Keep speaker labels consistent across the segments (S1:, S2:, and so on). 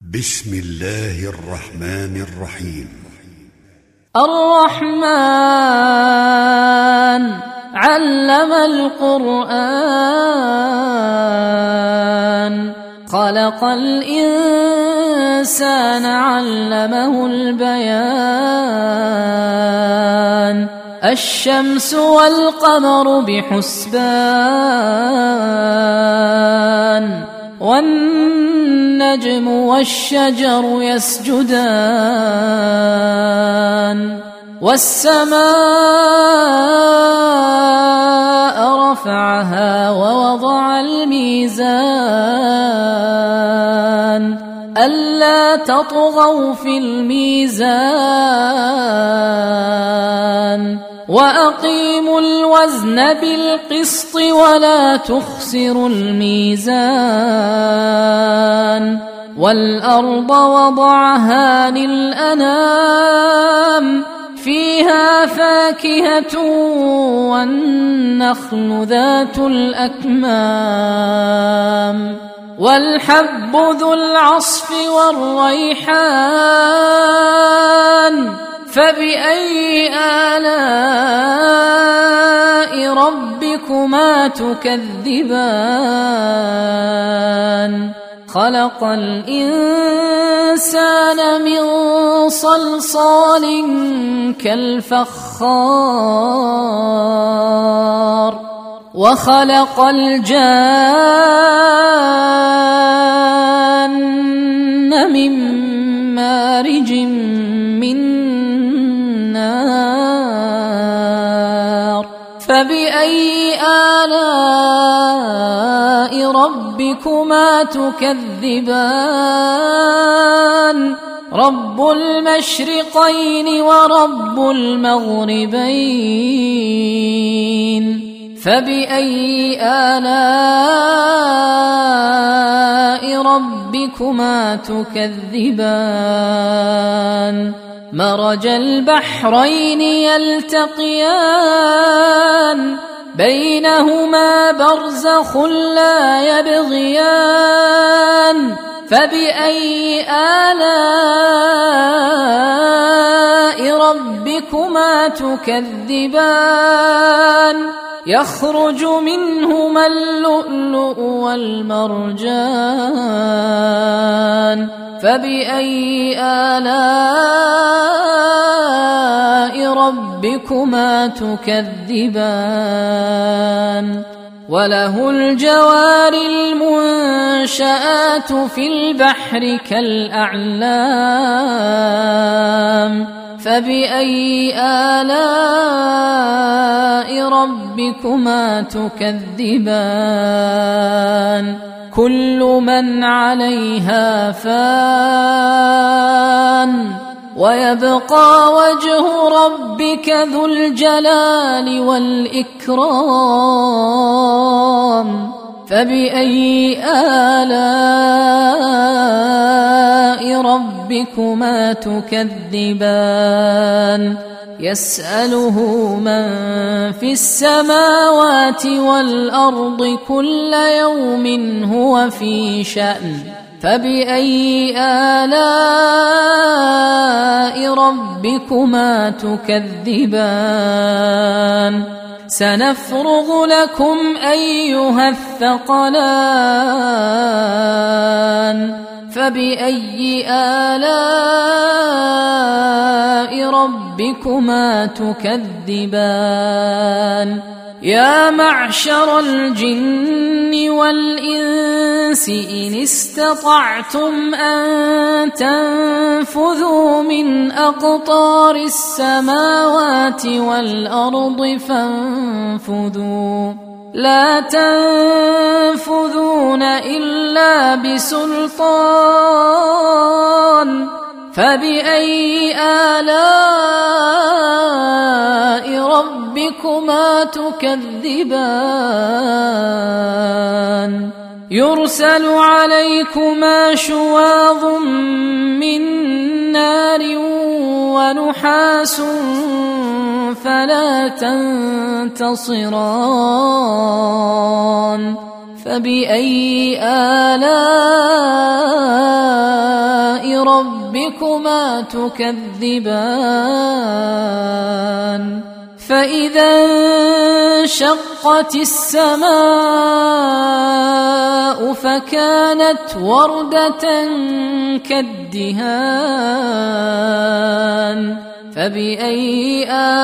S1: بسم الله الرحمن الرحيم.
S2: الرحمن علم القرآن خلق الإنسان علمه البيان الشمس والقمر بحسبان والنجم والشجر يسجدان والسماء رفعها ووضع الميزان ألا تطغوا في الميزان وأقيموا الوزن بالقسط ولا تخسروا الميزان والأرض وضعها للأنام فيها فاكهة والنخل ذات الأكمام والحب ذو العصف والريحان فبأي آلاء ربكما تكذبان خلق الإنسان من صلصال كالفخار وخلق الجان من مارج من نار فبأي آلاء ربكما تكذبان رب المشرقين ورب المغربين فبأي آلاء ربكما تكذبان مرج البحرين يلتقيان بينهما برزخ لا يبغيان فبأي آلاء ربكما تكذبان يخرج منهما اللؤلؤ والمرجان فبأي آلاء ربكما تكذبان وله الجوار المنشآت في البحر كالأعلام فبأي آلاء ربكما تكذبان كل من عليها فان ويبقى وجه ربك ذو الجلال والإكرام فبأي آلاء ربكما تكذبان يسأله من في السماوات والأرض كل يوم هو في شأن فبأي آلاء ربكما تكذبان سنفرغ لكم أيها الثقلان فبأي آلاء ربكما تكذبان يا معشر الجن والإنس إن استطعتم أن تنفذوا من أقطار السماوات والأرض فانفذوا لا تنفذون إلا بسلطان فبأي آلاء ربكما تكذبان يرسل عليكما شواظ من نار ونحاس فلا تنتصران فبأي آلاء ربكما تكذبان فإذا انشقت السماء فكانت وردة كالدهان فبأي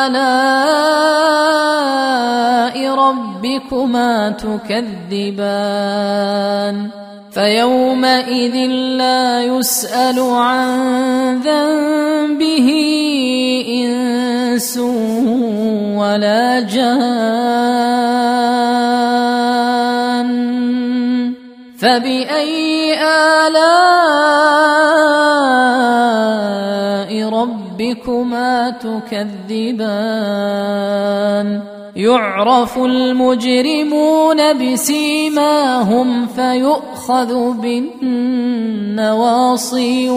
S2: آلاء ربكما تكذبان فيومئذ لا يسأل عن ذنبه إنس ولا جان فبأي آلاء ربكما تكذبان يعرف المجرمون بسيماهم فيؤخذ بالنواصي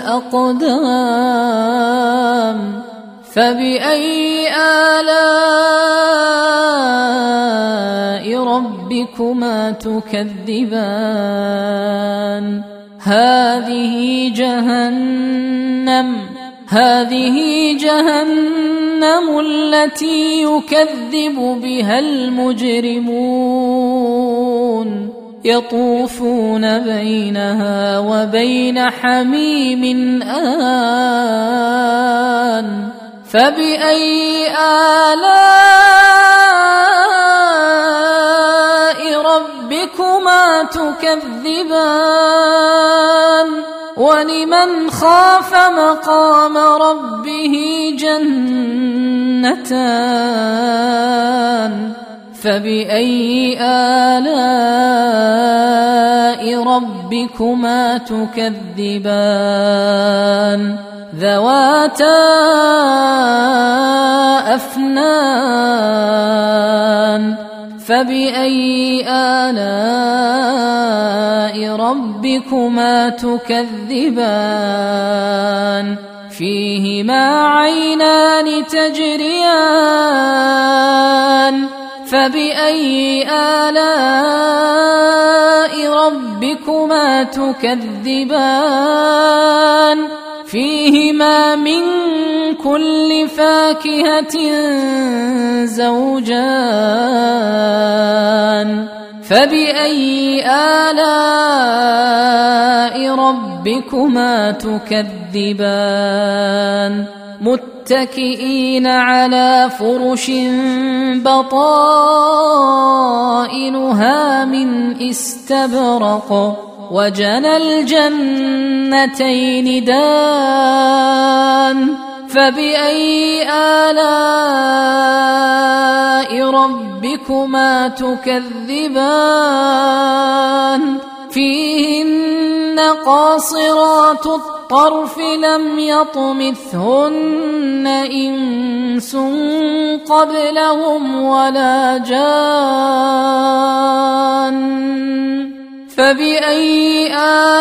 S2: والأقدام فبأي آلاء ربكما تكذبان هذه جهنم التي يكذب بها المجرمون يطوفون بينها وبين حميم آن فبأي آلاء ربكما تكذبان ولمن خاف مقام ربه جنتان فبأي آلاء ربكما تكذبان ذواتا أفنان فبأي آلاء ربكما تكذبان فيهما عينان تجريان فبأي آلاء ربكما تكذبان فيهما من كل فاكهة زوجان فبأي آلاء ربكما تكذبان متكئين على فرش بطائنها من استبرق وجنى الجنتين دان فبأي آلاء ربكما تكذبان فيهن قاصرات الطرف لم يطمثهن إنس قبلهم ولا جان فبأي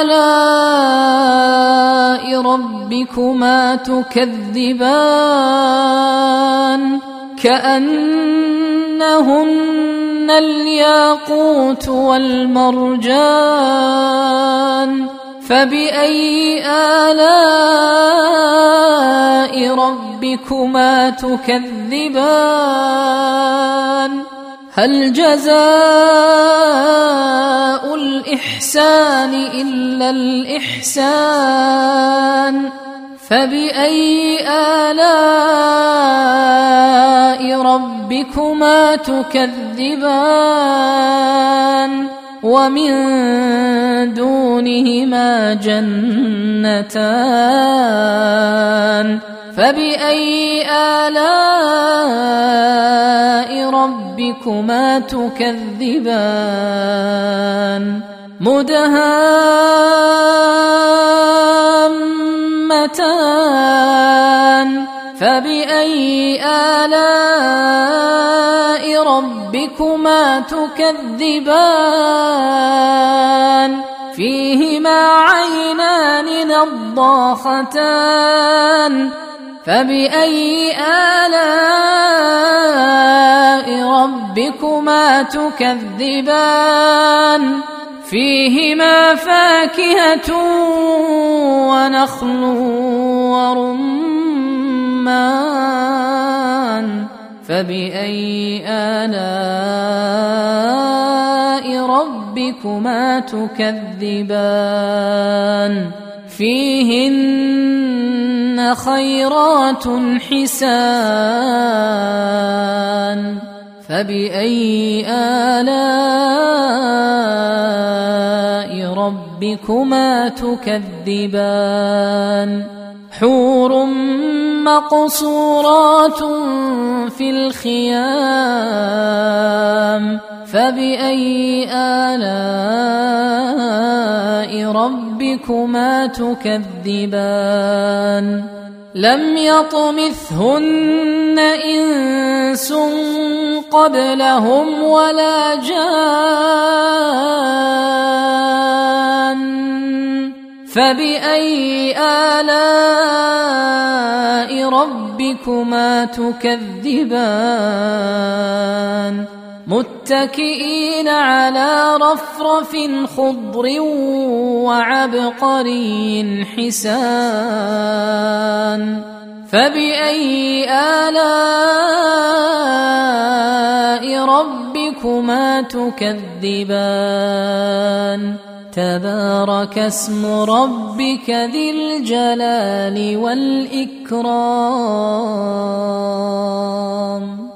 S2: آلاء ربكما تكذبان كأنهن الياقوت والمرجان فبأي آلاء ربكما تكذبان هل جزاء الإحسان إلا الإحسان فبأي آلاء ربكما تكذبان ومن دونهما جنتان فبأي آلاء ربكما تكذبان مدهامتان فبأي آلاء ربكما تكذبان فيهما عينان نضاختان فبأي آلاء ربكما تكذبان فيهما فاكهة ونخل ونخل ورمان فبأي آلاء ربكما تكذبان فيهن خيرات حسان فبأي آلاء ربكما تكذبان حور مقصورات في الخيام فبأي آلاء ربكما تكذبان لم يطمثهن إنس قبلهم ولا جان فبأي آلاء ربكما تكذبان متكئين على رفرف خضر وعبقري حسان فبأي آلاء ربكما تكذبان تبارك اسم ربك ذي الجلال والإكرام